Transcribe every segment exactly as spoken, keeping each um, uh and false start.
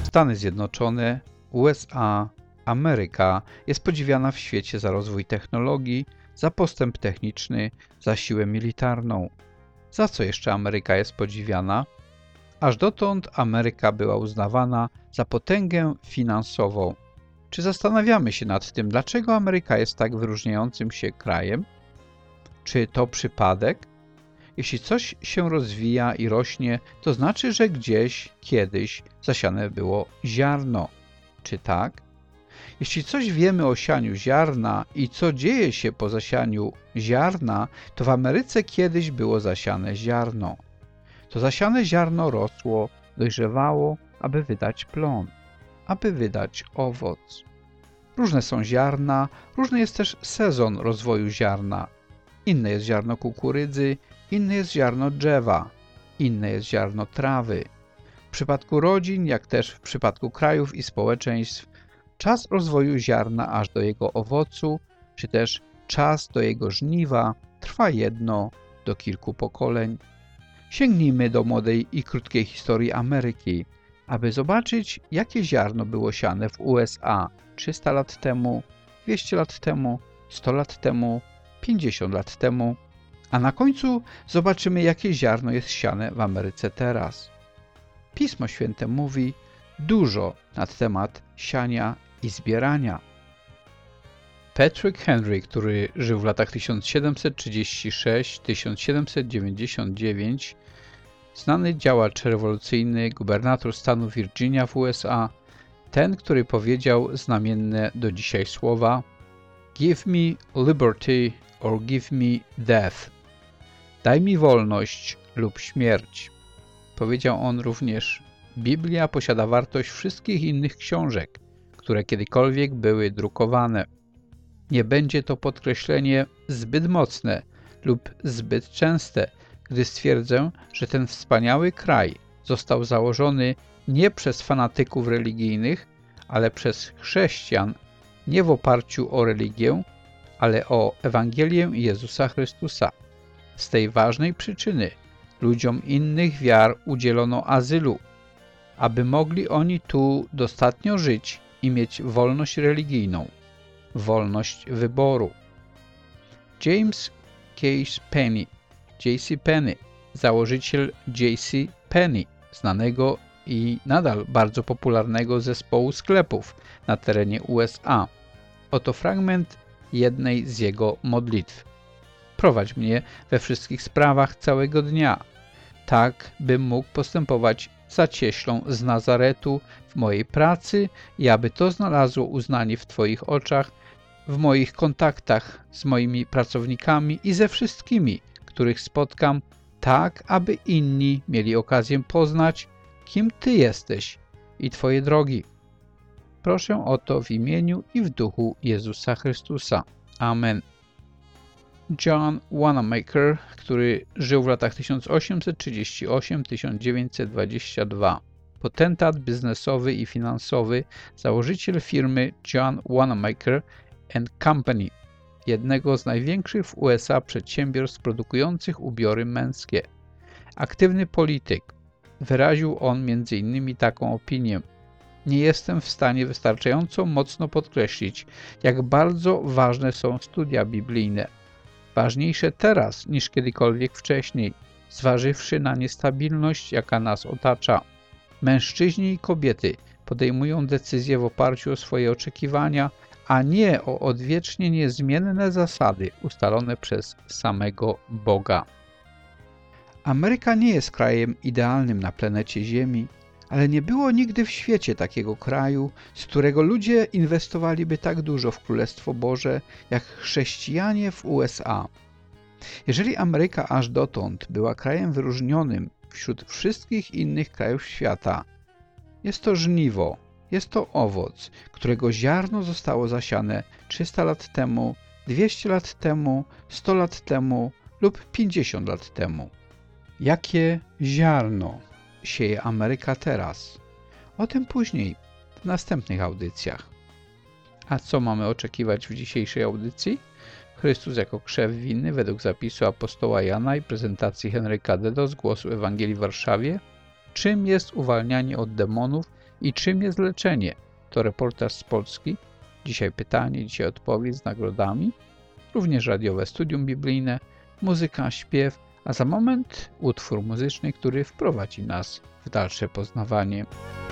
Stany Zjednoczone, U S A, Ameryka jest podziwiana w świecie za rozwój technologii, za postęp techniczny, za siłę militarną. Za co jeszcze Ameryka jest podziwiana? Aż dotąd Ameryka była uznawana za potęgę finansową. Czy zastanawiamy się nad tym, dlaczego Ameryka jest tak wyróżniającym się krajem? Czy to przypadek? Jeśli coś się rozwija i rośnie, to znaczy, że gdzieś, kiedyś zasiane było ziarno. Czy tak? Jeśli coś wiemy o sianiu ziarna i co dzieje się po zasianiu ziarna, to w Ameryce kiedyś było zasiane ziarno. To zasiane ziarno rosło, dojrzewało, aby wydać plon, aby wydać owoc. Różne są ziarna, różny jest też sezon rozwoju ziarna. Inne jest ziarno kukurydzy, inne jest ziarno drzewa, inne jest ziarno trawy. W przypadku rodzin, jak też w przypadku krajów i społeczeństw, czas rozwoju ziarna aż do jego owocu, czy też czas do jego żniwa trwa jedno do kilku pokoleń. Sięgnijmy do młodej i krótkiej historii Ameryki, aby zobaczyć, jakie ziarno było siane w U S A trzysta lat temu, dwieście lat temu, sto lat temu, pięćdziesiąt lat temu, a na końcu zobaczymy, jakie ziarno jest siane w Ameryce teraz. Pismo Święte mówi dużo na temat siania i zbierania. Patrick Henry, który żył w latach tysiąc siedemset trzydzieści sześć do tysiąc siedemset dziewięćdziesiąt dziewięć, znany działacz rewolucyjny, gubernator stanu Virginia w U S A, ten, który powiedział znamienne do dzisiaj słowa Give me liberty or give me death. Daj mi wolność lub śmierć. Powiedział on również, Biblia posiada wartość wszystkich innych książek, które kiedykolwiek były drukowane. Nie będzie to podkreślenie zbyt mocne lub zbyt częste, gdy stwierdzę, że ten wspaniały kraj został założony nie przez fanatyków religijnych, ale przez chrześcijan, nie w oparciu o religię, ale o Ewangelię Jezusa Chrystusa. Z tej ważnej przyczyny ludziom innych wiar udzielono azylu, aby mogli oni tu dostatnio żyć i mieć wolność religijną, wolność wyboru. James Case Penny, J C Penney, założyciel J C Penney, znanego i nadal bardzo popularnego zespołu sklepów na terenie U S A. Oto fragment jednej z jego modlitw. Prowadź mnie we wszystkich sprawach całego dnia, tak bym mógł postępować za cieślą z Nazaretu w mojej pracy i aby to znalazło uznanie w Twoich oczach, w moich kontaktach z moimi pracownikami i ze wszystkimi, których spotkam, tak aby inni mieli okazję poznać, kim Ty jesteś i Twoje drogi. Proszę o to w imieniu i w duchu Jezusa Chrystusa. Amen. John Wanamaker, który żył w latach tysiąc osiemset trzydzieści osiem do tysiąc dziewięćset dwadzieścia dwa. Potentat biznesowy i finansowy, założyciel firmy John Wanamaker and Company, jednego z największych w U S A przedsiębiorstw produkujących ubiory męskie. Aktywny polityk. Wyraził on między innymi taką opinię. Nie jestem w stanie wystarczająco mocno podkreślić, jak bardzo ważne są studia biblijne. Ważniejsze teraz niż kiedykolwiek wcześniej, zważywszy na niestabilność, jaka nas otacza. Mężczyźni i kobiety podejmują decyzje w oparciu o swoje oczekiwania, a nie o odwiecznie niezmienne zasady ustalone przez samego Boga. Ameryka nie jest krajem idealnym na planecie Ziemi, ale nie było nigdy w świecie takiego kraju, z którego ludzie inwestowaliby tak dużo w Królestwo Boże, jak chrześcijanie w U S A. Jeżeli Ameryka aż dotąd była krajem wyróżnionym wśród wszystkich innych krajów świata, jest to żniwo, jest to owoc, którego ziarno zostało zasiane trzysta lat temu, dwieście lat temu, sto lat temu lub pięćdziesiąt lat temu. Jakie ziarno sieje Ameryka teraz? O tym później, w następnych audycjach. A co mamy oczekiwać w dzisiejszej audycji? Chrystus jako krzew winny według zapisu apostoła Jana i prezentacji Henryka Dedo z Głosu Ewangelii w Warszawie. Czym jest uwalnianie od demonów I czym jest leczenie? To reportaż z Polski. Dzisiaj pytanie, dzisiaj odpowiedź z nagrodami. Również radiowe studium biblijne, muzyka, śpiew, a za moment utwór muzyczny, który wprowadzi nas w dalsze poznawanie.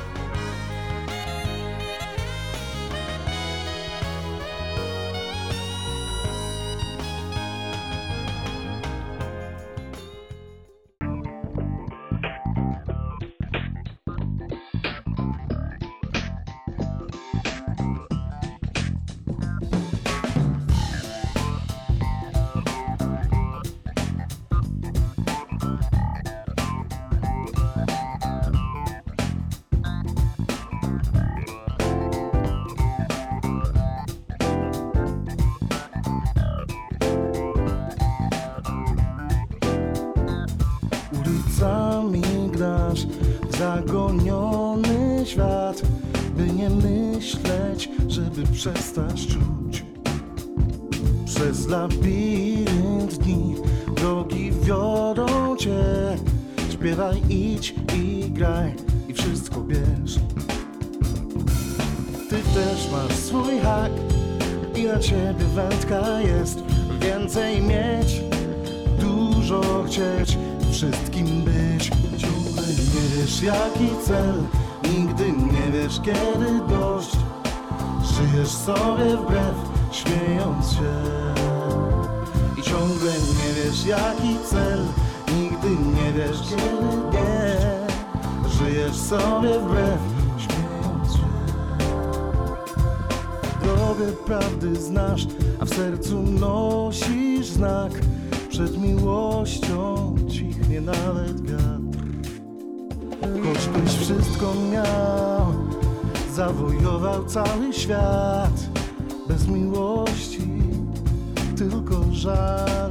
Ulicami grasz w zagoniony świat, by nie myśleć, żeby przestać czuć. Przez labirynt dni drogi wiodą cię. Śpiewaj, idź i graj i wszystko bierz. Ty też masz swój hak i na ciebie wędka jest. Więcej mieć, dużo chcieć, wszystkim być. Ciągle nie wiesz jaki cel, nigdy nie wiesz kiedy dość. Żyjesz sobie wbrew, śmiejąc się. I ciągle nie wiesz jaki cel, nigdy nie wiesz kiedy dość. Żyjesz sobie wbrew, śmiejąc się. Drogę prawdy znasz, a w sercu nosisz znak. Przed miłością cichnie nawet wiatr. Choćbyś wszystko miał, zawojował cały świat. Bez miłości tylko żal.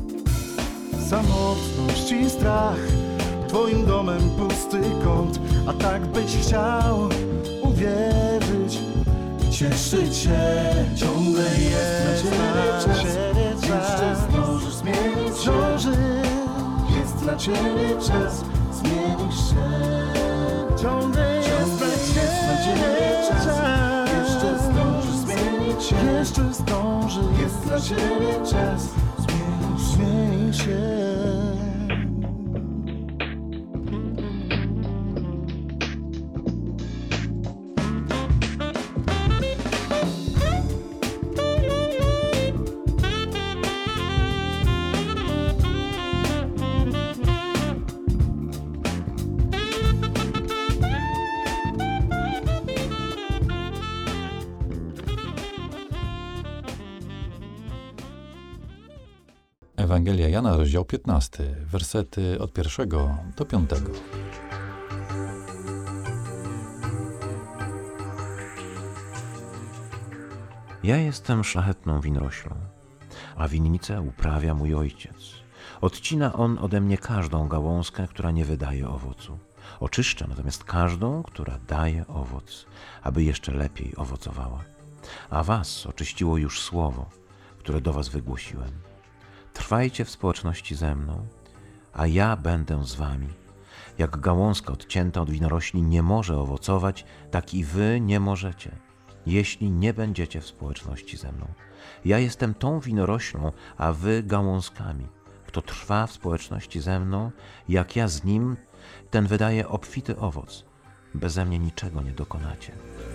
Samotność i strach, twoim domem pusty kąt. A tak byś chciał uwierzyć i cieszyć się. Ciągle jest na ciebie czas. Jeszcze zdążysz zmienić się. Jest na ciebie czas, zmienisz się. Ciągle jest na ciebie czas. Jeszcze zdążysz zmienić się. Jeszcze zdążysz. Jest na ciebie czas, zmienisz, zmienisz się. Ewangelia Jana, rozdział piętnasty, wersety od pierwszego do piątego. Ja jestem szlachetną winoroślą, a winnicę uprawia mój ojciec. Odcina on ode mnie każdą gałązkę, która nie wydaje owocu. Oczyszcza natomiast każdą, która daje owoc, aby jeszcze lepiej owocowała. A was oczyściło już słowo, które do was wygłosiłem. Trwajcie w społeczności ze mną, a ja będę z wami. Jak gałązka odcięta od winorośli nie może owocować, tak i wy nie możecie, jeśli nie będziecie w społeczności ze mną. Ja jestem tą winoroślą, a wy gałązkami. Kto trwa w społeczności ze mną, jak ja z nim, ten wydaje obfity owoc. Beze mnie niczego nie dokonacie.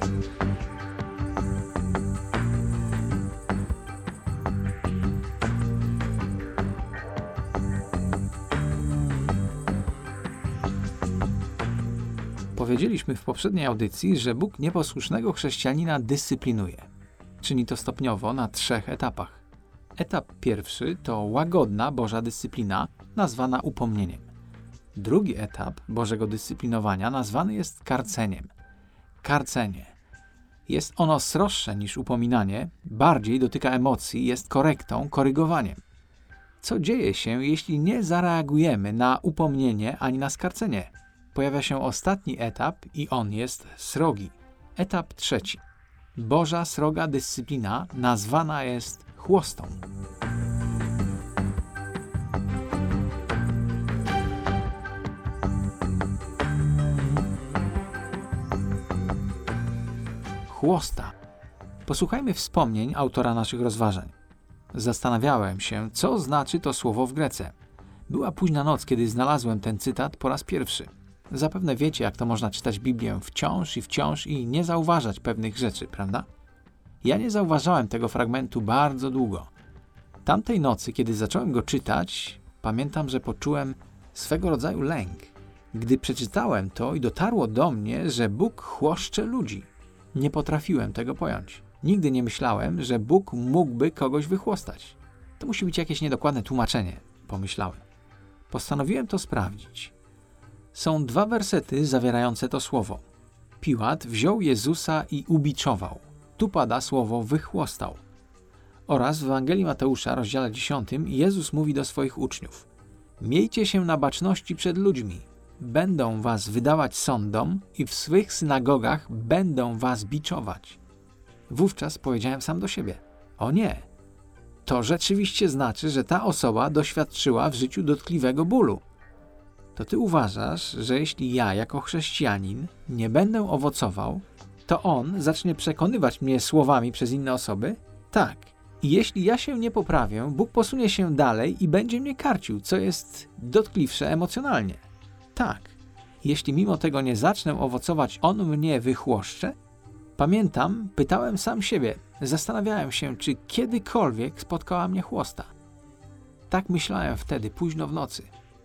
Powiedzieliśmy w poprzedniej audycji, że Bóg nieposłusznego chrześcijanina dyscyplinuje. Czyni to stopniowo na trzech etapach. Etap pierwszy to łagodna Boża dyscyplina, nazwana upomnieniem. Drugi etap Bożego dyscyplinowania nazwany jest karceniem. Karcenie. Jest ono sroższe niż upominanie, bardziej dotyka emocji, jest korektą, korygowaniem. Co dzieje się, jeśli nie zareagujemy na upomnienie ani na skarcenie? Pojawia się ostatni etap i on jest srogi. Etap trzeci. Boża sroga dyscyplina nazwana jest chłostą. chłosta. Posłuchajmy wspomnień autora naszych rozważań. Zastanawiałem się, co znaczy to słowo w Grece. Była późna noc, kiedy znalazłem ten cytat po raz pierwszy. Zapewne wiecie, jak to można czytać Biblię wciąż i wciąż i nie zauważać pewnych rzeczy, prawda? Ja nie zauważałem tego fragmentu bardzo długo. Tamtej nocy, kiedy zacząłem go czytać, pamiętam, że poczułem swego rodzaju lęk. Gdy przeczytałem to i dotarło do mnie, że Bóg chłoszcze ludzi. Nie potrafiłem tego pojąć. Nigdy nie myślałem, że Bóg mógłby kogoś wychłostać. To musi być jakieś niedokładne tłumaczenie, pomyślałem. Postanowiłem to sprawdzić. Są dwa wersety zawierające to słowo. Piłat wziął Jezusa i ubiczował. Tu pada słowo wychłostał. Oraz w Ewangelii Mateusza, rozdziale dziesiątym, Jezus mówi do swoich uczniów: miejcie się na baczności przed ludźmi. Będą was wydawać sądom i w swych synagogach będą was biczować. Wówczas powiedziałem sam do siebie: o nie, to rzeczywiście znaczy, że ta osoba doświadczyła w życiu dotkliwego bólu. To ty uważasz, że jeśli ja jako chrześcijanin nie będę owocował, to on zacznie przekonywać mnie słowami przez inne osoby? Tak. I jeśli ja się nie poprawię, Bóg posunie się dalej i będzie mnie karcił, co jest dotkliwsze emocjonalnie. Tak. Jeśli mimo tego nie zacznę owocować, on mnie wychłoszcze? Pamiętam, pytałem sam siebie, zastanawiałem się, czy kiedykolwiek spotkała mnie chłosta. Tak myślałem wtedy, późno w nocy.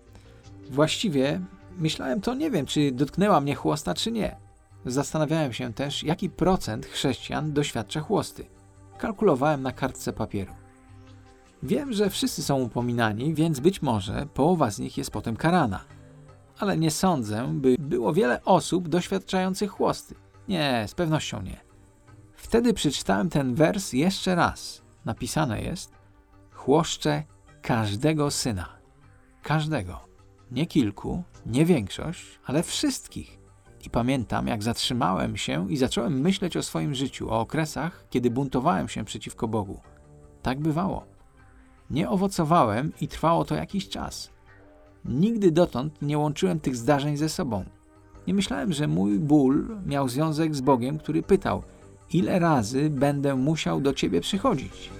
Właściwie myślałem to, nie wiem, czy dotknęła mnie chłosta, czy nie. Zastanawiałem się też, jaki procent chrześcijan doświadcza chłosty. Kalkulowałem na kartce papieru. Wiem, że wszyscy są upominani, więc być może połowa z nich jest potem karana. Ale nie sądzę, by było wiele osób doświadczających chłosty. Nie, z pewnością nie. Wtedy przeczytałem ten wers jeszcze raz. Napisane jest: chłoszcze każdego syna. Każdego. Nie kilku, nie większość, ale wszystkich. I pamiętam, jak zatrzymałem się i zacząłem myśleć o swoim życiu, o okresach, kiedy buntowałem się przeciwko Bogu. Tak bywało. Nie owocowałem i trwało to jakiś czas. Nigdy dotąd nie łączyłem tych zdarzeń ze sobą. Nie myślałem, że mój ból miał związek z Bogiem, który pytał: ile razy będę musiał do Ciebie przychodzić?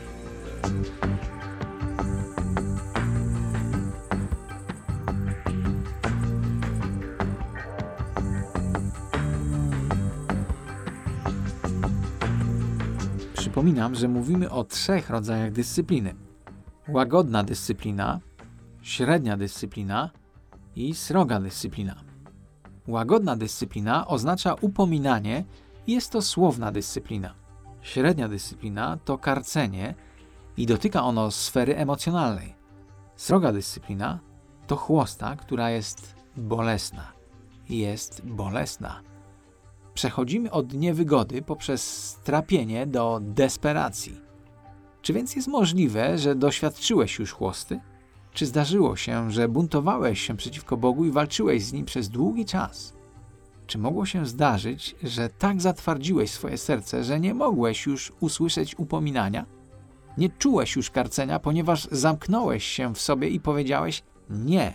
Przypominam, że mówimy o trzech rodzajach dyscypliny. Łagodna dyscyplina, średnia dyscyplina i sroga dyscyplina. Łagodna dyscyplina oznacza upominanie i jest to słowna dyscyplina. Średnia dyscyplina to karcenie i dotyka ono sfery emocjonalnej. Sroga dyscyplina to chłosta, która jest bolesna. Jest bolesna. Przechodzimy od niewygody poprzez strapienie do desperacji. Czy więc jest możliwe, że doświadczyłeś już chłosty? Czy zdarzyło się, że buntowałeś się przeciwko Bogu i walczyłeś z Nim przez długi czas? Czy mogło się zdarzyć, że tak zatwardziłeś swoje serce, że nie mogłeś już usłyszeć upominania? Nie czułeś już karcenia, ponieważ zamknąłeś się w sobie i powiedziałeś nie.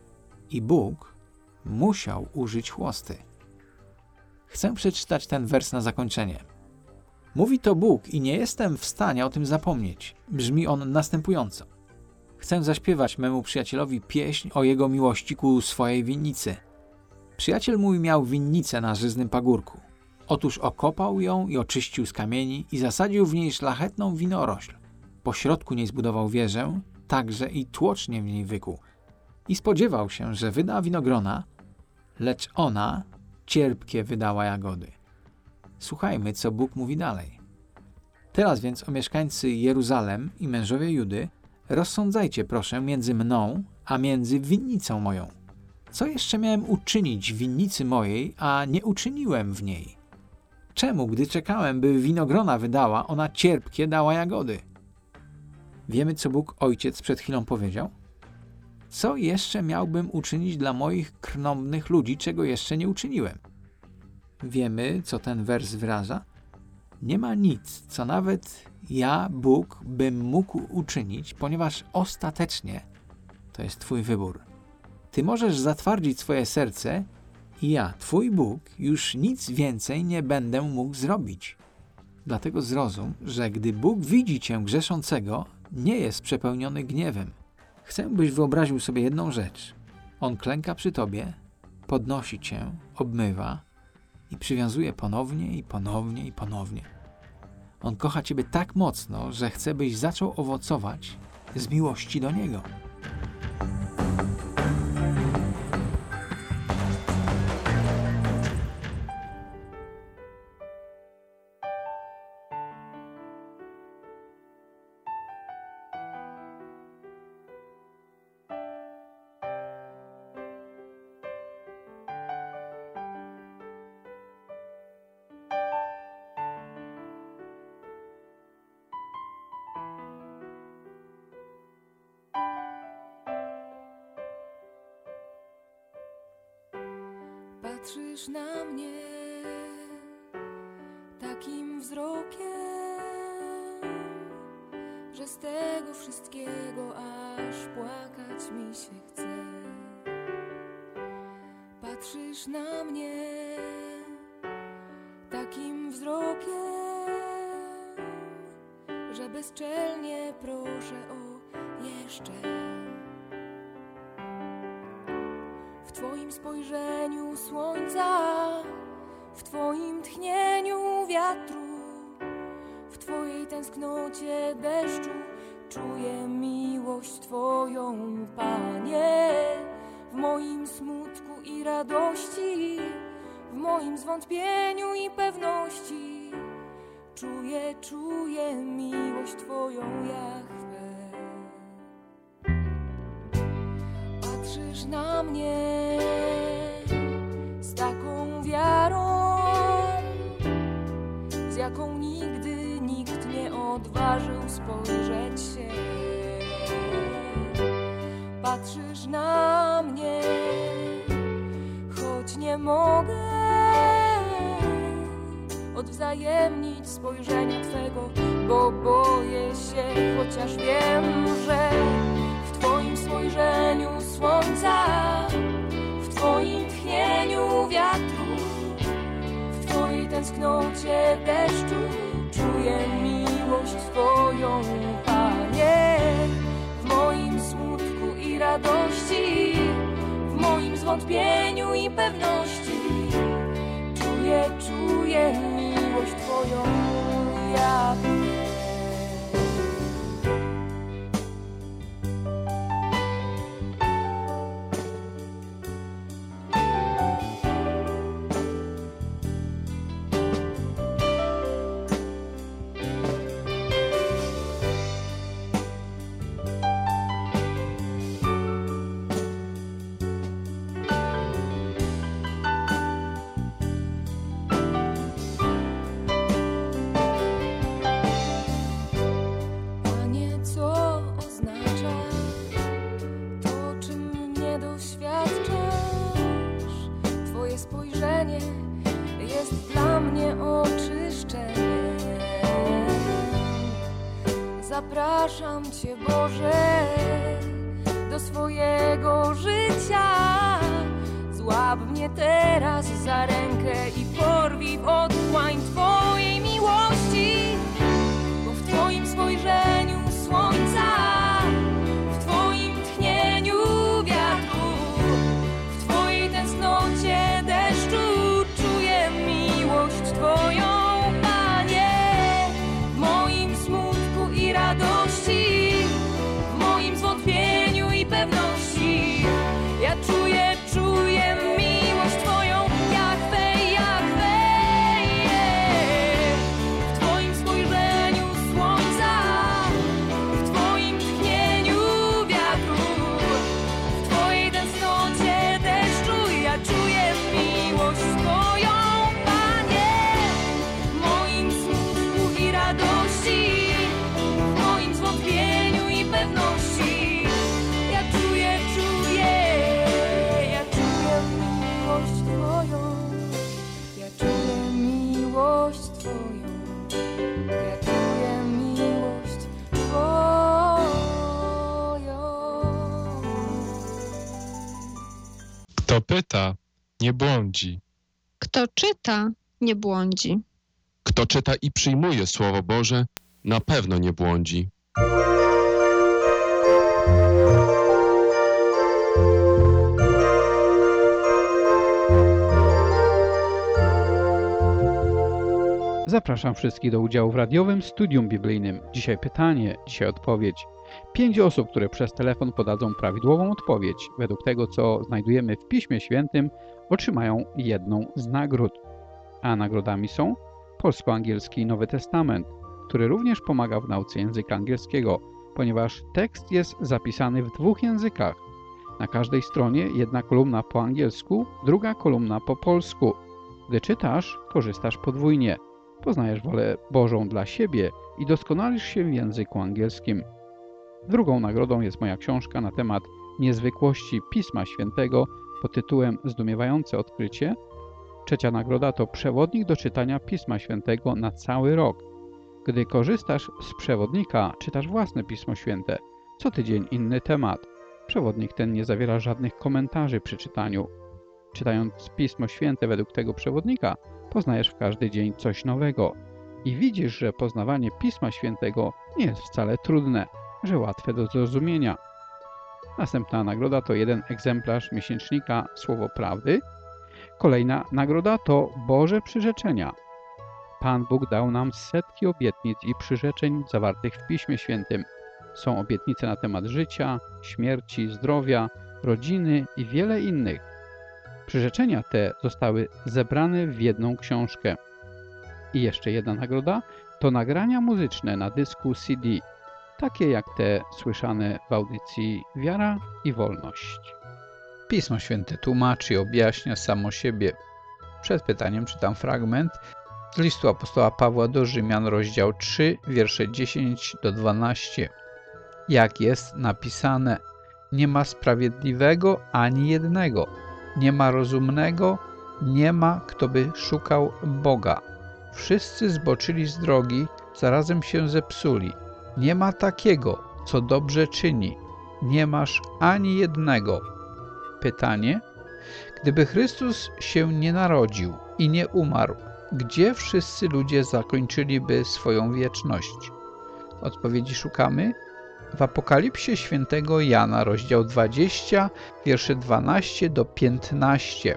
I Bóg musiał użyć chłosty. Chcę przeczytać ten wers na zakończenie. Mówi to Bóg i nie jestem w stanie o tym zapomnieć. Brzmi on następująco. Chcę zaśpiewać memu przyjacielowi pieśń o jego miłości ku swojej winnicy. Przyjaciel mój miał winnicę na żyznym pagórku. Otóż okopał ją i oczyścił z kamieni i zasadził w niej szlachetną winorośl. Po środku niej zbudował wieżę, także i tłocznie w niej wykuł. I spodziewał się, że wyda winogrona, lecz ona cierpkie wydała jagody. Słuchajmy, co Bóg mówi dalej. Teraz więc, o mieszkańcy Jeruzalem i mężowie Judy, rozsądzajcie proszę między mną, a między winnicą moją. Co jeszcze miałem uczynić w winnicy mojej, a nie uczyniłem w niej? Czemu, gdy czekałem, by winogrona wydała, ona cierpkie dała jagody? Wiemy, co Bóg Ojciec przed chwilą powiedział? Co jeszcze miałbym uczynić dla moich krnąbnych ludzi, czego jeszcze nie uczyniłem? Wiemy, co ten wers wyraża? Nie ma nic, co nawet ja, Bóg, bym mógł uczynić, ponieważ ostatecznie to jest Twój wybór. Ty możesz zatwardzić swoje serce I ja, Twój Bóg, już nic więcej nie będę mógł zrobić. Dlatego zrozum, że gdy Bóg widzi cię grzeszącego, nie jest przepełniony gniewem. Chcę, byś wyobraził sobie jedną rzecz. On klęka przy tobie, podnosi cię, obmywa i przywiązuje ponownie i ponownie i ponownie. On kocha ciebie tak mocno, że chce, byś zaczął owocować z miłości do Niego. Patrzysz na mnie takim wzrokiem, że z tego wszystkiego aż płakać mi się chce. Patrzysz na mnie takim wzrokiem, że bezczelnie proszę o jeszcze. W Twoim spojrzeniu słońca, w Twoim tchnieniu wiatru, w Twojej tęsknocie deszczu czuję miłość Twoją, Panie. W moim smutku i radości, w moim zwątpieniu i pewności czuję, czuję miłość Twoją, Jahwe. Patrzysz na mnie z taką wiarą, z jaką nigdy nikt nie odważył spojrzeć się. Patrzysz na mnie, choć nie mogę odwzajemnić spojrzenia Twego, bo boję się, chociaż wiem, że w Twoim spojrzeniu słońca, w Twoim tchnieniu wiatru, w Twojej tęsknocie deszczu czuję miłość Twoją, Panie. W moim smutku i radości, w moim zwątpieniu i pewności czuję, czuję miłość Twoją, Jahwe. Zapraszam Cię, Boże, do swojego życia. Złap mnie teraz za rękę i porwij w otchłań Twojej miłości, bo w Twoim spojrzeniu słońca, w Twoim tchnieniu wiatru, w Twojej tęsknocie deszczu czuję miłość Twoją, Panie. W moim smutku i radości, w moim zwątpieniu i pewności ja czuję, czuję miłość Twoją, Jahwe, Jahwe, yeah. W Twoim spojrzeniu słońca, w Twoim tchnieniu wiatru, w Twojej tęsknocie deszczu ja czuję miłość Twoją, Panie. W moim smutku i radości, w moim zwątpieniu i pewności ja czuję, czuję, ja czuję miłość Twoją, ja czuję miłość Twoją, ja czuję miłość Twoją. Kto pyta, nie błądzi. Kto czyta, nie błądzi. Kto czyta i przyjmuje Słowo Boże, na pewno nie błądzi. Zapraszam wszystkich do udziału w radiowym studium biblijnym. Dzisiaj pytanie, dzisiaj odpowiedź. Pięć osób, które przez telefon podadzą prawidłową odpowiedź, według tego, co znajdujemy w Piśmie Świętym, otrzymają jedną z nagród. A nagrodami są polsko-angielski Nowy Testament, który również pomaga w nauce języka angielskiego, ponieważ tekst jest zapisany w dwóch językach. Na każdej stronie jedna kolumna po angielsku, druga kolumna po polsku. Gdy czytasz, korzystasz podwójnie. Poznajesz wolę Bożą dla siebie i doskonalisz się w języku angielskim. Drugą nagrodą jest moja książka na temat niezwykłości Pisma Świętego pod tytułem Zdumiewające odkrycie. Trzecia nagroda to przewodnik do czytania Pisma Świętego na cały rok. Gdy korzystasz z przewodnika, czytasz własne Pismo Święte. Co tydzień inny temat. Przewodnik ten nie zawiera żadnych komentarzy przy czytaniu. Czytając Pismo Święte według tego przewodnika, poznajesz w każdy dzień coś nowego i widzisz, że poznawanie Pisma Świętego nie jest wcale trudne, że łatwe do zrozumienia. Następna nagroda to jeden egzemplarz miesięcznika Słowo Prawdy. Kolejna nagroda to Boże przyrzeczenia. Pan Bóg dał nam setki obietnic i przyrzeczeń zawartych w Piśmie Świętym. Są obietnice na temat życia, śmierci, zdrowia, rodziny i wiele innych. Przyrzeczenia te zostały zebrane w jedną książkę. I jeszcze jedna nagroda to nagrania muzyczne na dysku C D, takie jak te słyszane w audycji Wiara i Wolność. Pismo Święte tłumaczy i objaśnia samo siebie. Przed pytaniem czytam fragment z listu apostoła Pawła do Rzymian, rozdział trzy, wiersze dziesięć do dwunastu. Jak jest napisane, nie ma sprawiedliwego ani jednego, nie ma rozumnego, nie ma, kto by szukał Boga. Wszyscy zboczyli z drogi, zarazem się zepsuli. Nie ma takiego, co dobrze czyni. Nie masz ani jednego. Pytanie: gdyby Chrystus się nie narodził i nie umarł, gdzie wszyscy ludzie zakończyliby swoją wieczność? Odpowiedzi szukamy w Apokalipsie świętego Jana, rozdział dwudziesty, wiersze dwanaście do piętnastu.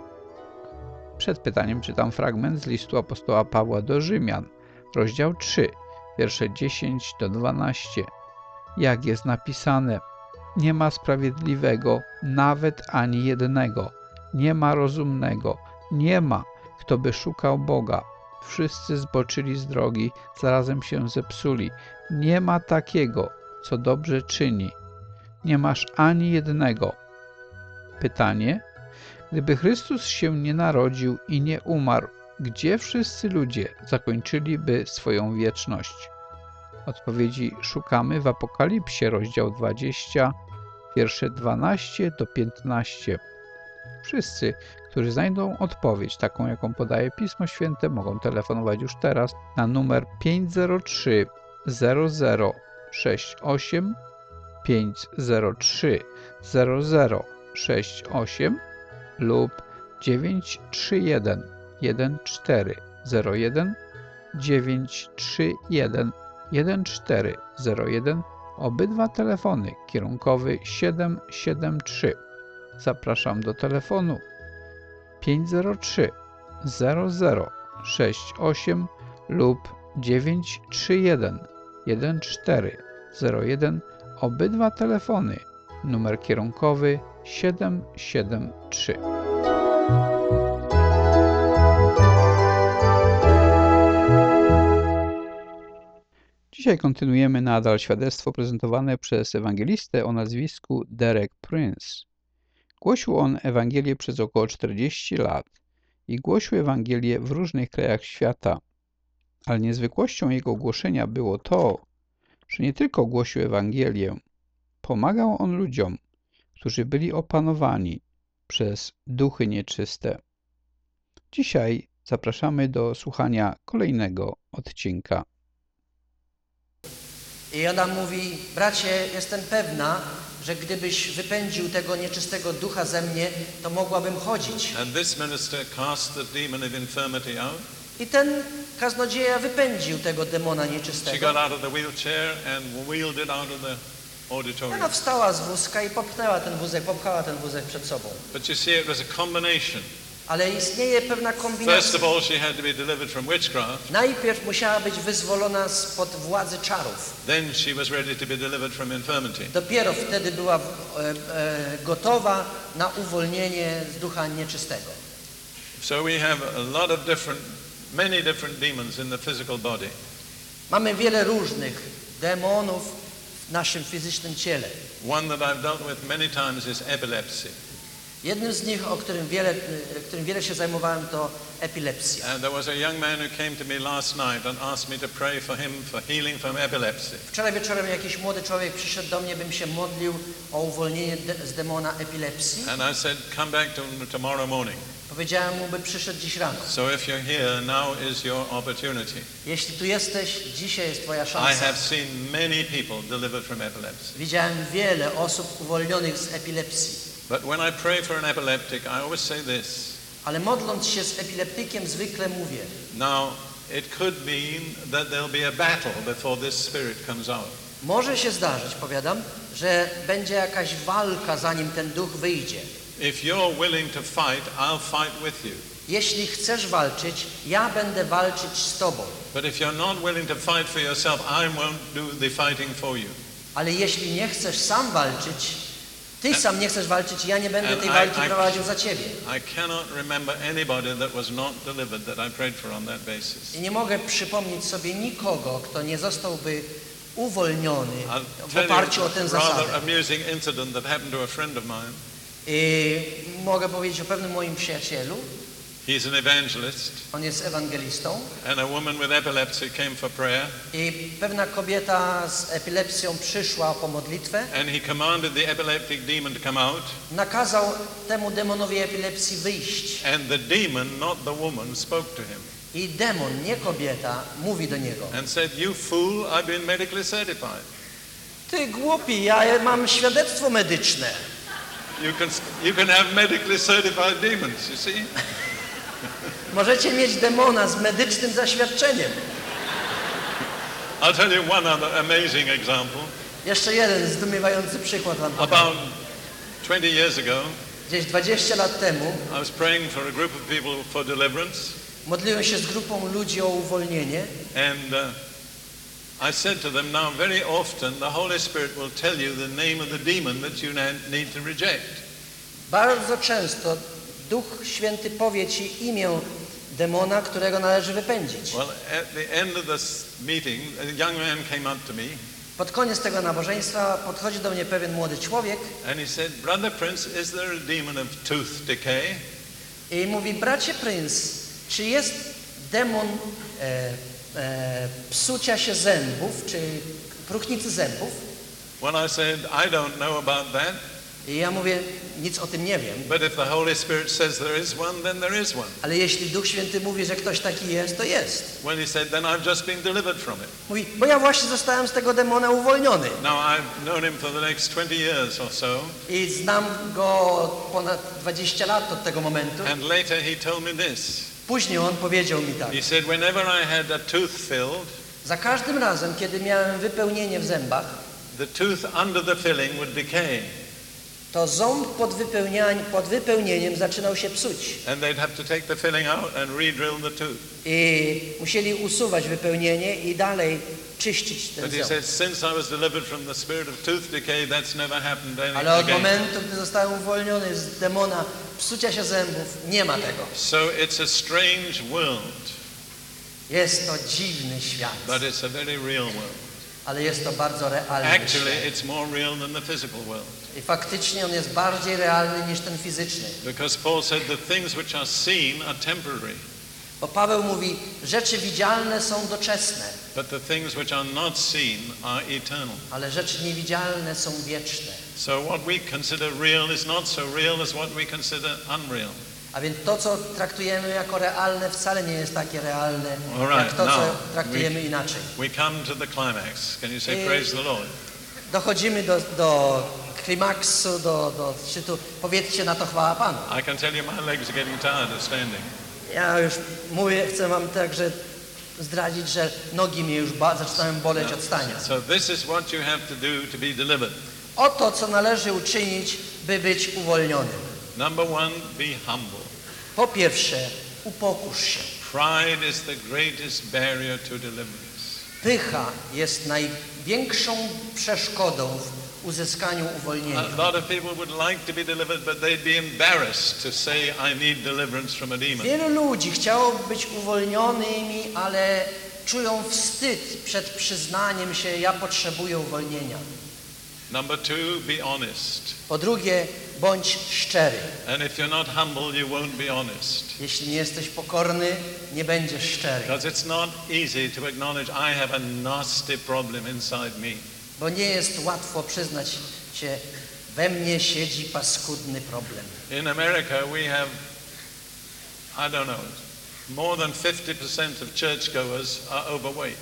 Przed pytaniem czytam fragment z listu apostoła Pawła do Rzymian, rozdział trzy, wiersze dziesięć do dwunastu. Jak jest napisane, nie ma sprawiedliwego, nawet ani jednego, nie ma rozumnego, nie ma, kto by szukał Boga. Wszyscy zboczyli z drogi, zarazem się zepsuli. Nie ma takiego, co dobrze czyni. Nie masz ani jednego. Pytanie: gdyby Chrystus się nie narodził i nie umarł, gdzie wszyscy ludzie zakończyliby swoją wieczność? Odpowiedzi szukamy w Apokalipsie, rozdział dwudziesty, wiersze dwanaście do piętnastu. Wszyscy, którzy znajdą odpowiedź taką, jaką podaje Pismo Święte, mogą telefonować już teraz na numer pięć zero trzy zero zero sześć osiem, pięć zero trzy zero zero sześć osiem lub dziewięć trzy jeden jeden cztery zero jeden, dziewięć trzy jeden jeden cztery zero jeden, obydwa telefony kierunkowy siedem siedem trzy. Zapraszam do telefonu pięć zero trzy zero zero sześć osiem lub dziewięć trzy jeden jeden cztery zero jeden, obydwa telefony, numer kierunkowy siedem siedem trzy. Dzisiaj kontynuujemy nadal świadectwo prezentowane przez ewangelistę o nazwisku Derek Prince. Głosił on Ewangelię przez około czterdzieści lat i głosił Ewangelię w różnych krajach świata. Ale niezwykłością jego głoszenia było to, że nie tylko głosił Ewangelię, pomagał on ludziom, którzy byli opanowani przez duchy nieczyste. Dzisiaj zapraszamy do słuchania kolejnego odcinka. I ona mówi: bracie, jestem pewna, że gdybyś wypędził tego nieczystego ducha ze mnie, to mogłabym chodzić. And this minister cast the demon of infirmity out. I ten kaznodzieja wypędził tego demona She nieczystego. got out of the wheelchair and wheeled it out of the auditorium. Ona wstała z wózka i popchnęła ten wózek, popchała ten wózek przed sobą. But you see, it was a combination. Ale istnieje pewna First kombinacja. of all, she had to be delivered from witchcraft. Najpierw musiała być wyzwolona spod władzy czarów. Then she was ready to be delivered from infirmity. Dopiero wtedy była e, e, gotowa na uwolnienie z ducha nieczystego. So we have a lot of different, many different demons in the physical body. Mamy wiele różnych demonów w naszym fizycznym ciele. One that I've dealt with many times is epilepsy. Jednym z nich, o którym wiele, którym wiele się zajmowałem, to epilepsja. And there was a young man who came to me last night and asked me to pray for him for healing from epilepsy. Wczoraj wieczorem jakiś młody człowiek przyszedł do mnie, bym się modlił o uwolnienie de, z demona epilepsji. And I said, come back to tomorrow morning. Powiedziałem mu, by przyszedł dziś rano. So if you're here, now is your opportunity. Jeśli tu jesteś, dzisiaj jest twoja I szansa. have seen many people delivered from epilepsy. Widziałem wiele osób uwolnionych z epilepsji. But when I pray for an epileptic, I always say this. Ale modląc się z epileptykiem zwykle mówię. Now, it could mean that there'll be a battle before this spirit comes out. Może się zdarzyć, powiadam, że będzie jakaś walka, zanim ten duch wyjdzie. If you're willing to fight, I'll fight with you. Jeśli chcesz walczyć, ja będę walczyć z tobą. But if you're not willing to fight for yourself, I won't do the fighting for you. Ale jeśli nie chcesz sam walczyć, ty sam nie chcesz walczyć, ja nie będę And tej I- walki I- prowadził za ciebie. I cannot remember anybody that was not delivered that I prayed for on that basis. I nie mogę przypomnieć sobie nikogo, kto nie zostałby uwolniony I'll w tell oparciu o you tę a rather zasadę. amusing incident that happened to a friend of mine. I mogę powiedzieć o pewnym moim przyjacielu. He's an evangelist, On jest ewangelistą. and a woman with epilepsy came for prayer, I pewna kobieta z epilepsją przyszła po modlitwę. and he commanded the epileptic demon to come out, Nakazał temu demonowi epilepsji wyjść. and the demon, not the woman, spoke to him I demon, nie kobieta, mówi do niego. and said, "You fool, I've been medically certified. Ty głupi, ja mam świadectwo medyczne. You can, you can have medically certified demons, you see?" Możecie mieć demona z medycznym zaświadczeniem. I'll tell you one other amazing example. Jeszcze jeden zdumiewający przykład wam podam. About twenty years ago, Gdzieś dwadzieścia lat temu I was praying for a group of people for deliverance, modliłem się z grupą ludzi o uwolnienie and uh, I said to them, now very often the Holy Spirit will tell you the name of the demon that you na- need to reject. Bardzo często Duch Święty powie ci imię demona, którego należy wypędzić. Well, at the end of this meeting, a young man came up to me Pod koniec tego nabożeństwa podchodzi do mnie pewien młody człowiek and he said, Brother Prince, is there a demon of tooth decay? i mówi, bracie Prince, czy jest demon e, e, psucia się zębów, czy próchnicy zębów? Well, I said, I don't know about that, I ja mówię, nic o tym nie wiem, but if the Holy Spirit says there is one, then there is one. ale jeśli Duch Święty mówi, że ktoś taki jest, to jest. Well, he said, then I've just been delivered from it. Mówi, bo ja właśnie zostałem z tego demona uwolniony. Now, I've known him for the next twenty years or so, I znam go ponad dwadzieścia lat od tego momentu. and later he told me this. Później on powiedział mi tak. He said, whenever I had a tooth filled, Za każdym razem, kiedy miałem wypełnienie w zębach, the tooth under the filling would decay, to ząb pod, wypełniań- pod wypełnieniem zaczynał się psuć. and they'd have to take the filling out and re-drill the tooth. I musieli usuwać wypełnienie i dalej czyścić ten But he ząb. said, since I was delivered from the spirit of tooth decay, that's never happened any Ale od again. momentu, gdy zostałem uwolniony z demona psucia się zębów, nie ma tego. So it's a strange world, Jest to dziwny świat, but it's a very real world. ale jest to bardzo realny Actually, świat. it's more real than the physical world. I faktycznie on jest bardziej realny niż ten fizyczny. Because Paul said the things which are seen are temporary, Bo Paweł mówi, rzeczy widzialne są doczesne, but the things which are not seen are eternal. ale rzeczy niewidzialne są wieczne. So what we consider real is not so real as what we consider unreal. A więc to, co traktujemy jako realne, wcale nie jest takie realne, All right, jak to, now, co traktujemy we- inaczej. We come to the climax. Can you say Eh, praise the Lord? Dochodzimy do, do klimaksu do, do szczytu. Powiedzcie na to chwała Panu. I can tell you my legs are getting tired of standing. Ja już mówię, chcę wam także zdradzić, że nogi mnie już ba- zaczynają boleć od stania. So this is what you have to do to be delivered. Oto, co należy uczynić, by być uwolnionym. Number one, be humble. Po pierwsze, upokórz się. Pride is the greatest barrier to deliverance. Pycha jest największą przeszkodą w uzyskaniu uwolnienia. A lot of people would like to be delivered, but they'd be embarrassed to say, I need deliverance from a demon. Wielu ludzi chciałoby być uwolnionymi, ale czują wstyd przed przyznaniem się, ja potrzebuję uwolnienia. Number two, be honest. Po drugie, bądź szczery. And if you're not humble, you won't be honest. Jeśli nie jesteś pokorny, nie będziesz szczery. Because it's not easy to acknowledge I have a nasty problem inside me. Bo nie jest łatwo przyznać się, we mnie siedzi paskudny problem. In America, we have, I don't know, more than fifty percent of churchgoers are overweight.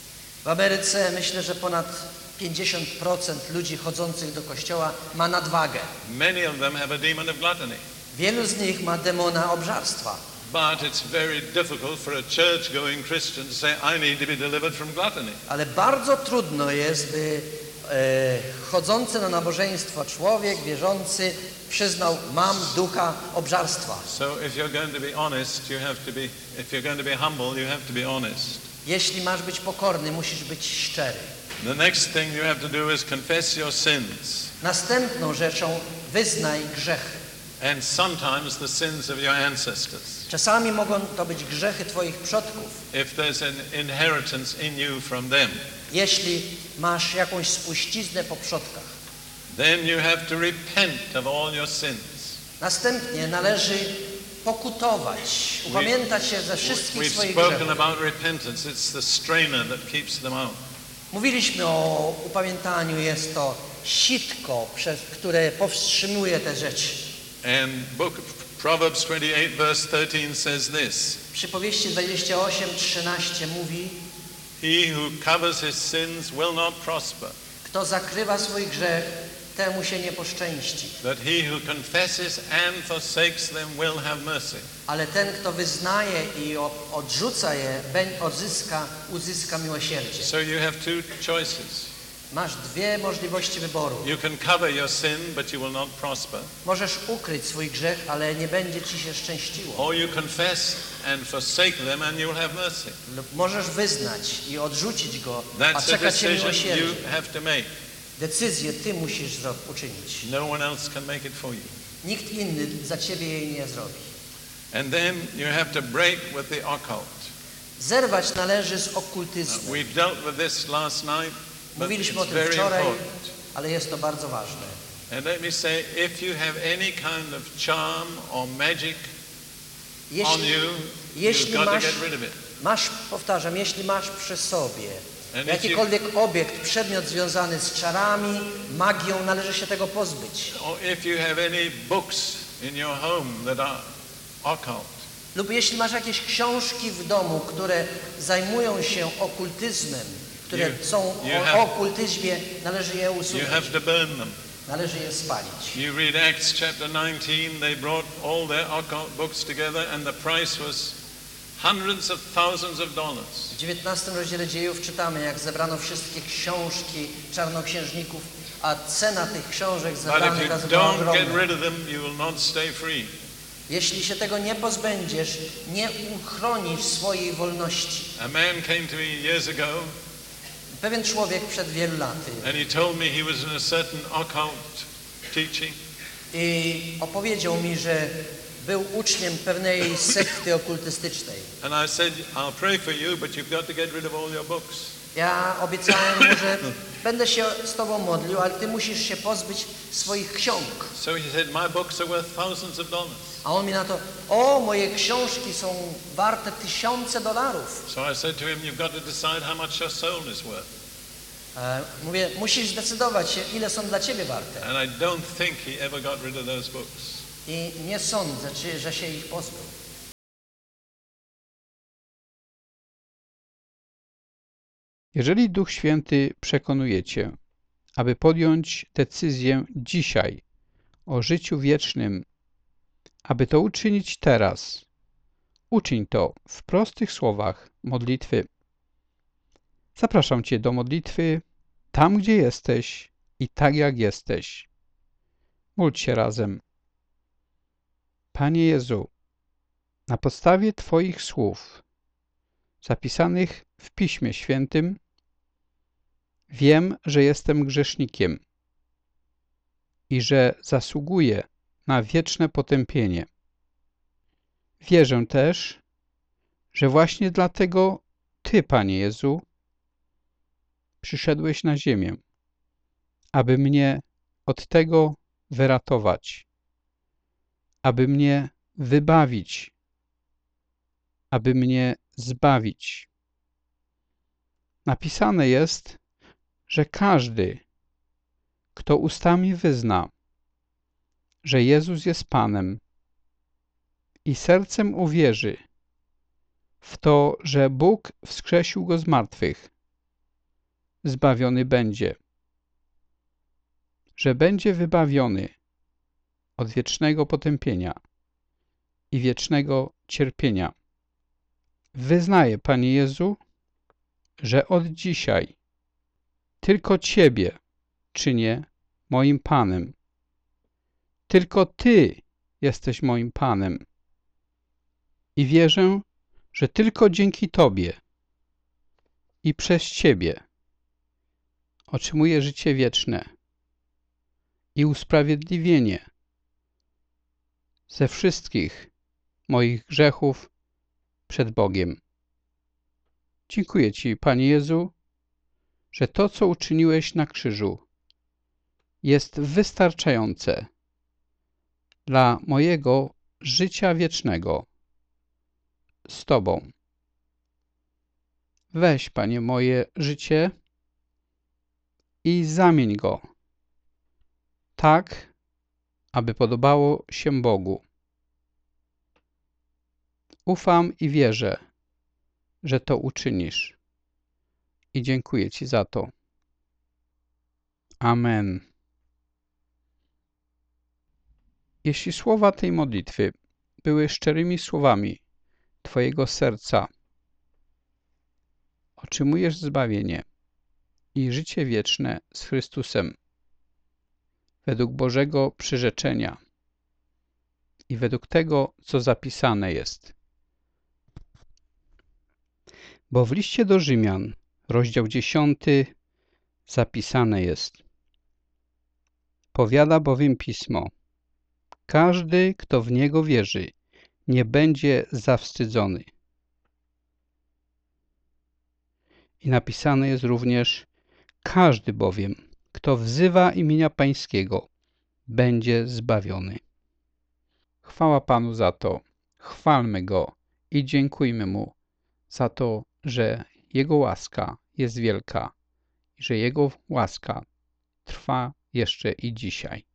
W Ameryce myślę, że ponad pięćdziesiąt procent ludzi chodzących do kościoła ma nadwagę. Many of them have a demon of gluttony. Wielu z nich ma demona obżarstwa. But it's very difficult for a church-going Christian to say, I need to be delivered from gluttony. Ale bardzo trudno jest, by e, chodzący na nabożeństwo człowiek wierzący przyznał, mam ducha obżarstwa. So if you're going to be honest, you have to be, if you're going to be humble, you have to be honest. Jeśli masz być pokorny, musisz być szczery. The next thing you have to do is confess your sins. Następną rzeczą wyznaj grzechy. And sometimes the sins of your ancestors. Czasami mogą to być grzechy twoich przodków. If there's an inheritance in you from them. Jeśli masz jakąś spuściznę po przodkach. Then you have to repent of all your sins. Następnie należy pokutować, upamiętać się ze wszystkich We've swoich spoken grzechów. about repentance. It's the strainer that keeps them out. Mówiliśmy o upamiętaniu, jest to sitko, przez które powstrzymuje te rzeczy. And book Proverbs twenty-eight verse thirteen says this. Przypowieści dwadzieścia osiem trzynaście mówi: He who covers his sins will not prosper, kto zakrywa swój grzech, temu się nie poszczęści. but he who confesses and forsakes them will have mercy. Ale ten, kto wyznaje i o- odrzuca je, bę- odzyska, uzyska miłosierdzie. So you have two choices. Masz dwie możliwości wyboru. You can cover your sin, but you will not prosper. Możesz ukryć swój grzech, ale nie będzie ci się szczęściło. Or you confess and forsake them and you will have mercy. Lub możesz wyznać i odrzucić go, a That's a czeka cię decision miłosierdzie. you have to make. Decyzję ty musisz zro- uczynić. No one else can make it for you. Nikt inny za ciebie jej nie zrobi. And then you have to break with the occult. Zerwać należy z okultyzmem. We've dealt with this last night, but Mówiliśmy o it's tym very wczoraj, important. ale jest to bardzo ważne. And let me say, if you have any kind of charm or magic on Jeśli, you, you've jeśli got to masz, get rid of it. masz, powtarzam, jeśli masz przy sobie And if jakikolwiek obiekt, przedmiot związany z czarami, magią, należy się tego pozbyć. Or if you have any books in your home that are occult, Lub jeśli masz jakieś książki w domu, które zajmują się okultyzmem, które You- są you o have- okultyzmie, należy je you usunąć. have to burn them. Należy je spalić. You read Acts chapter nineteen, they brought all their occult books together and the price was hundreds of thousands of dollars. W dziewiętnastym rozdziale dziejów czytamy, jak zebrano wszystkie książki czarnoksiężników, a cena tych książek But zebranych if you razem była don't get ogromna. rid of them, you will not stay free. Jeśli się tego nie pozbędziesz, nie uchronisz swojej wolności. A man came to me years ago Pewien człowiek przed wielu laty and he told me he was in a certain occult teaching. i opowiedział mi, że był uczniem pewnej sekty okultystycznej. And I said, I'll pray for you, but you've got to get rid of all your books. Ja obiecałem mu, że będę się z tobą modlił, ale ty musisz się pozbyć swoich ksiąg. So he said, my books are worth thousands of dollars. A on mi na to, o, moje książki są warte tysiące dolarów. So I said to him, you've got to decide how much your soul is worth. E, mówię, musisz zdecydować się, ile są dla ciebie warte. And I don't think he ever got rid of those books. I nie sądzę, czy, że się ich pozbył. Jeżeli Duch Święty przekonuje cię, aby podjąć decyzję dzisiaj o życiu wiecznym, aby to uczynić teraz. Uczyń to w prostych słowach modlitwy. Zapraszam Cię do modlitwy tam, gdzie jesteś i tak, jak jesteś. Módl się razem. Panie Jezu, na podstawie Twoich słów zapisanych w Piśmie Świętym wiem, że jestem grzesznikiem i że zasługuję na wieczne potępienie. Wierzę też, że właśnie dlatego Ty, Panie Jezu, przyszedłeś na ziemię, aby mnie od tego wyratować, aby mnie wybawić, aby mnie zbawić. Napisane jest, że każdy, kto ustami wyzna, że Jezus jest Panem i sercem uwierzy w to, że Bóg wskrzesił Go z martwych, zbawiony będzie, że będzie wybawiony od wiecznego potępienia i wiecznego cierpienia. Wyznaję, Panie Jezu, że od dzisiaj tylko Ciebie czynię moim Panem. Tylko Ty jesteś moim Panem. I wierzę, że tylko dzięki Tobie i przez Ciebie otrzymuję życie wieczne i usprawiedliwienie ze wszystkich moich grzechów przed Bogiem. Dziękuję Ci, Panie Jezu, że to, co uczyniłeś na krzyżu, jest wystarczające dla mojego życia wiecznego z Tobą. Weź, Panie, moje życie i zamień go tak, aby podobało się Bogu. Ufam i wierzę, że to uczynisz. I dziękuję Ci za to. Amen. Jeśli słowa tej modlitwy były szczerymi słowami Twojego serca, otrzymujesz zbawienie i życie wieczne z Chrystusem według Bożego przyrzeczenia i według tego, co zapisane jest. Bo w liście do Rzymian, rozdział dziesiąty, zapisane jest: powiada bowiem Pismo, każdy, kto w Niego wierzy, nie będzie zawstydzony. I napisane jest również: każdy bowiem, kto wzywa imienia Pańskiego, będzie zbawiony. Chwała Panu za to, chwalmy Go i dziękujmy Mu za to, że Jego łaska jest wielka i że Jego łaska trwa jeszcze i dzisiaj.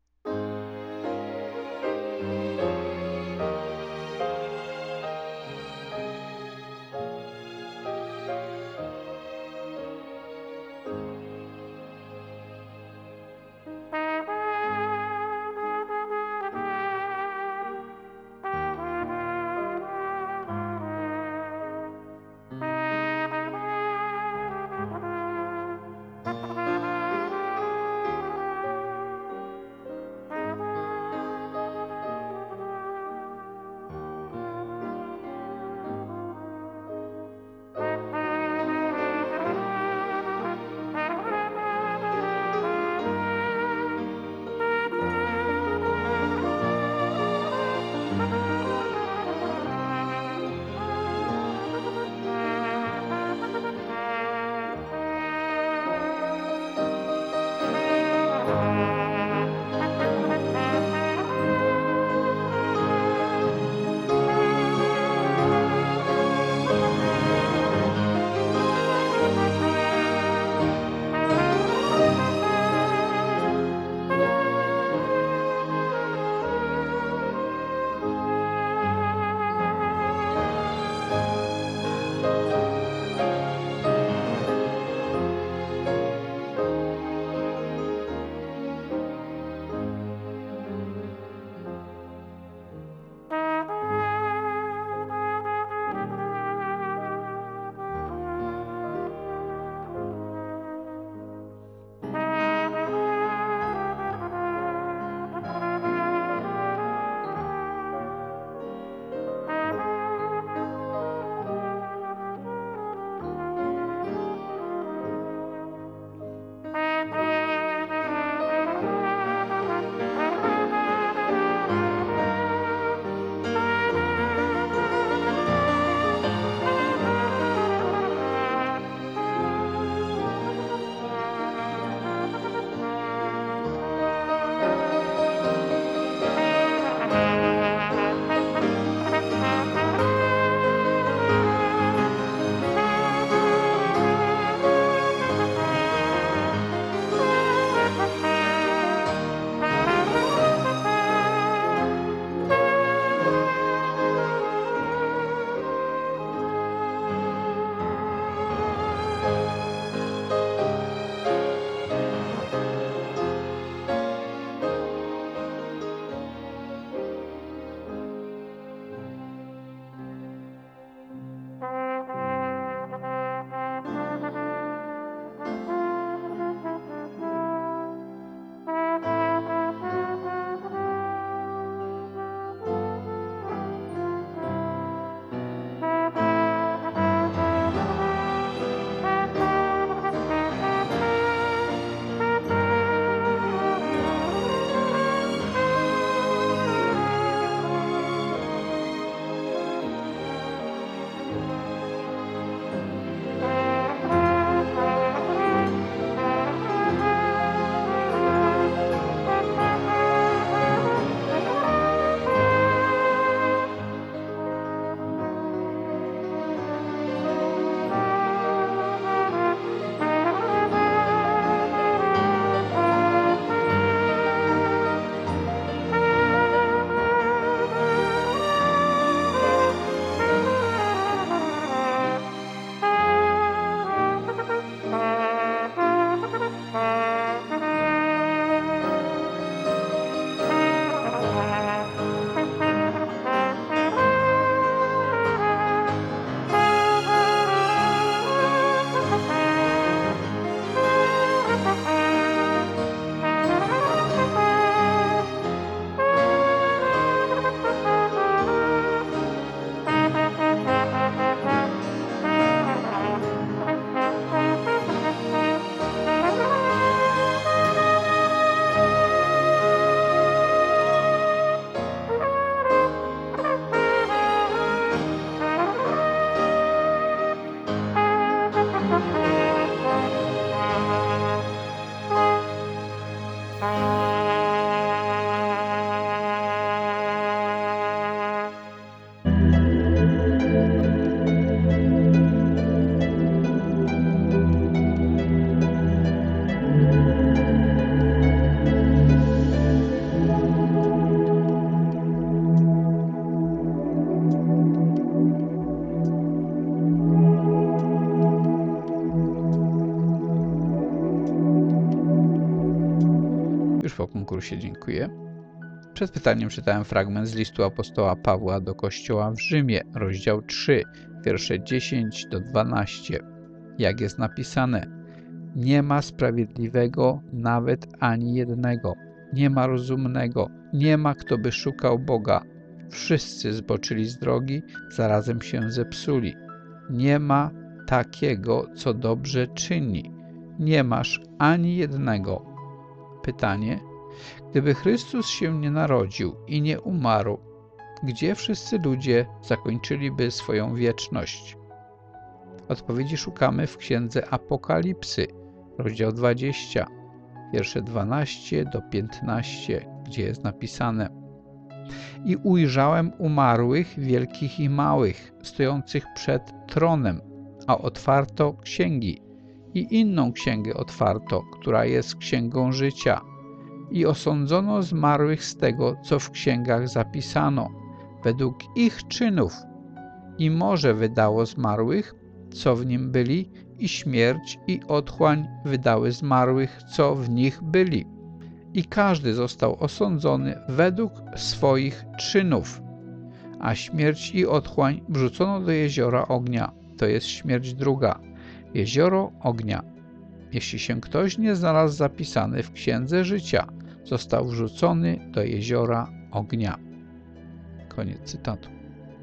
Już po konkursie dziękuję. Przed pytaniem czytałem fragment z listu apostoła Pawła do kościoła w Rzymie, rozdział trzy, wiersze dziesięć do dwunastu. Jak jest napisane: nie ma sprawiedliwego nawet ani jednego, nie ma rozumnego, nie ma kto by szukał Boga. Wszyscy zboczyli z drogi, zarazem się zepsuli. Nie ma takiego, co dobrze czyni. Nie masz ani jednego. Pytanie: gdyby Chrystus się nie narodził i nie umarł, gdzie wszyscy ludzie zakończyliby swoją wieczność? Odpowiedzi szukamy w księdze Apokalipsy, rozdział dwudziesty, wiersze dwanaście do piętnastu, gdzie jest napisane: i ujrzałem umarłych, wielkich i małych, stojących przed tronem, a otwarto księgi. I inną księgę otwarto, która jest księgą życia. I osądzono zmarłych z tego, co w księgach zapisano, według ich czynów. I morze wydało zmarłych, co w nim byli, i śmierć i otchłań wydały zmarłych, co w nich byli. I każdy został osądzony według swoich czynów. A śmierć i otchłań wrzucono do jeziora ognia, to jest śmierć druga. Jezioro ognia. Jeśli się ktoś nie znalazł zapisany w księdze życia, został wrzucony do jeziora ognia. Koniec cytatu.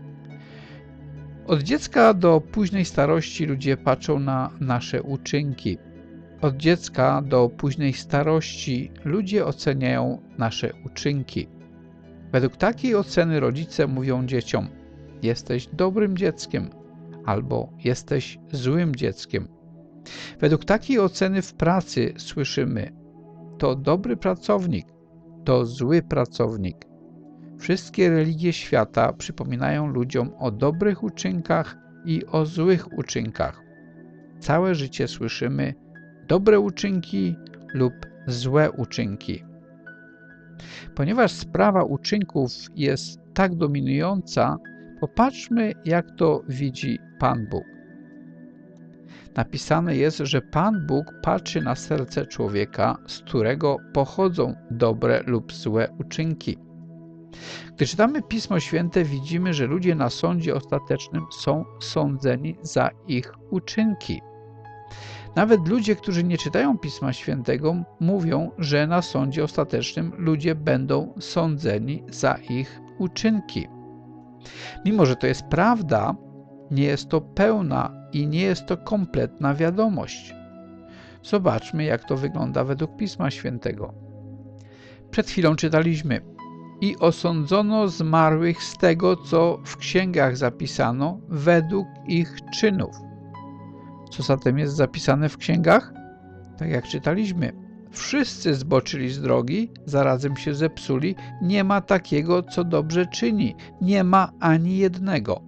Od dziecka do późnej starości ludzie patrzą na nasze uczynki. Od dziecka do późnej starości ludzie oceniają nasze uczynki. Według takiej oceny rodzice mówią dzieciom: jesteś dobrym dzieckiem albo jesteś złym dzieckiem. Według takiej oceny w pracy słyszymy: to dobry pracownik, to zły pracownik. Wszystkie religie świata przypominają ludziom o dobrych uczynkach i o złych uczynkach. Całe życie słyszymy dobre uczynki lub złe uczynki. Ponieważ sprawa uczynków jest tak dominująca, popatrzmy, jak to widzi Pan Bóg. Napisane jest, że Pan Bóg patrzy na serce człowieka, z którego pochodzą dobre lub złe uczynki. Gdy czytamy Pismo Święte, widzimy, że ludzie na sądzie ostatecznym są sądzeni za ich uczynki. Nawet ludzie, którzy nie czytają Pisma Świętego, mówią, że na sądzie ostatecznym ludzie będą sądzeni za ich uczynki. Mimo że to jest prawda, nie jest to pełna i nie jest to kompletna wiadomość. Zobaczmy, jak to wygląda według Pisma Świętego. Przed chwilą czytaliśmy: i osądzono zmarłych z tego, co w księgach zapisano, według ich czynów. Co zatem jest zapisane w księgach? Tak jak czytaliśmy: wszyscy zboczyli z drogi, zarazem się zepsuli, nie ma takiego, co dobrze czyni, nie ma ani jednego.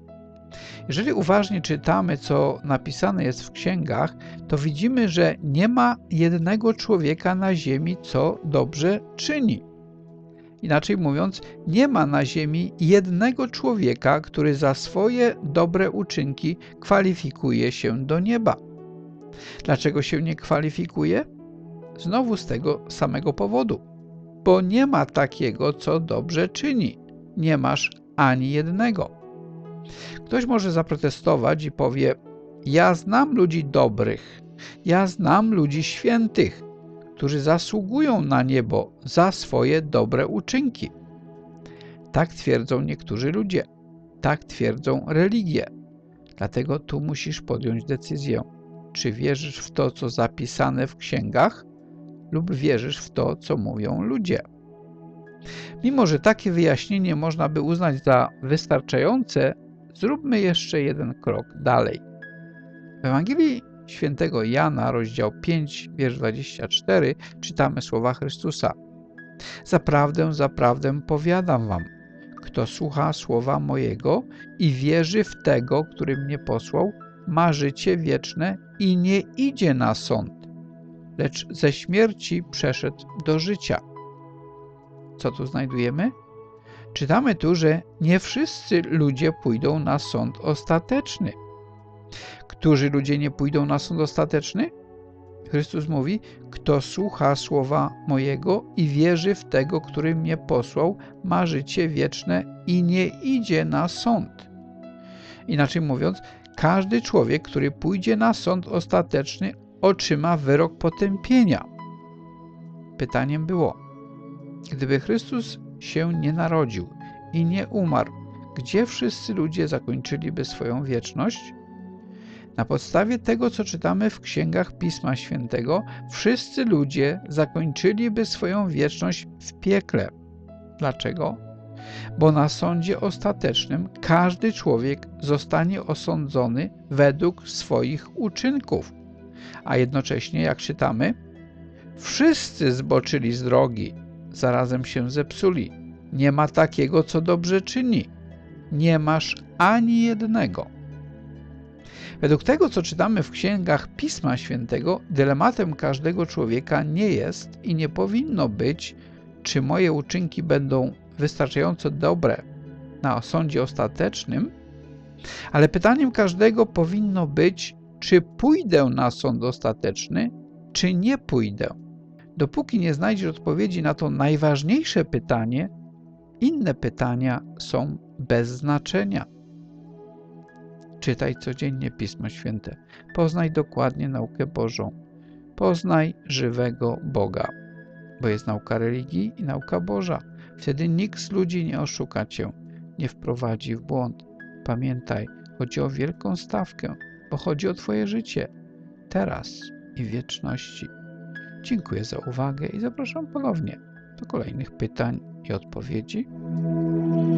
Jeżeli uważnie czytamy, co napisane jest w księgach, to widzimy, że nie ma jednego człowieka na ziemi, co dobrze czyni. Inaczej mówiąc, nie ma na ziemi jednego człowieka, który za swoje dobre uczynki kwalifikuje się do nieba. Dlaczego się nie kwalifikuje? Znowu z tego samego powodu. Bo nie ma takiego, co dobrze czyni. Nie masz ani jednego. Ktoś może zaprotestować i powie: ja znam ludzi dobrych, ja znam ludzi świętych, którzy zasługują na niebo za swoje dobre uczynki. Tak twierdzą niektórzy ludzie, tak twierdzą religie. Dlatego tu musisz podjąć decyzję, czy wierzysz w to, co zapisane w księgach, lub wierzysz w to, co mówią ludzie. Mimo że takie wyjaśnienie można by uznać za wystarczające, zróbmy jeszcze jeden krok dalej. W Ewangelii Świętego Jana, rozdział pięć, wiersz dwudziesty czwarty, czytamy słowa Chrystusa: zaprawdę, zaprawdę powiadam wam, kto słucha słowa mojego i wierzy w tego, który mnie posłał, ma życie wieczne i nie idzie na sąd, lecz ze śmierci przeszedł do życia. Co tu znajdujemy? Czytamy tu, że nie wszyscy ludzie pójdą na sąd ostateczny. Którzy ludzie nie pójdą na sąd ostateczny? Chrystus mówi: kto słucha słowa mojego i wierzy w tego, który mnie posłał, ma życie wieczne i nie idzie na sąd. Inaczej mówiąc, każdy człowiek, który pójdzie na sąd ostateczny, otrzyma wyrok potępienia. Pytaniem było: gdyby Chrystus się nie narodził i nie umarł, gdzie wszyscy ludzie zakończyliby swoją wieczność? Na podstawie tego, co czytamy w księgach Pisma Świętego, wszyscy ludzie zakończyliby swoją wieczność w piekle. Dlaczego? Bo na sądzie ostatecznym każdy człowiek zostanie osądzony według swoich uczynków, a jednocześnie, jak czytamy, wszyscy zboczyli z drogi, zarazem się zepsuli. Nie ma takiego, co dobrze czyni. Nie masz ani jednego. Według tego, co czytamy w księgach Pisma Świętego, dylematem każdego człowieka nie jest i nie powinno być, czy moje uczynki będą wystarczająco dobre na sądzie ostatecznym, ale pytaniem każdego powinno być, czy pójdę na sąd ostateczny, czy nie pójdę. Dopóki nie znajdziesz odpowiedzi na to najważniejsze pytanie, inne pytania są bez znaczenia. Czytaj codziennie Pismo Święte. Poznaj dokładnie naukę Bożą. Poznaj żywego Boga, bo jest nauka religii i nauka Boża. Wtedy nikt z ludzi nie oszuka cię, nie wprowadzi w błąd. Pamiętaj, chodzi o wielką stawkę, bo chodzi o twoje życie, teraz i w wieczności. Dziękuję za uwagę i zapraszam ponownie do kolejnych pytań i odpowiedzi.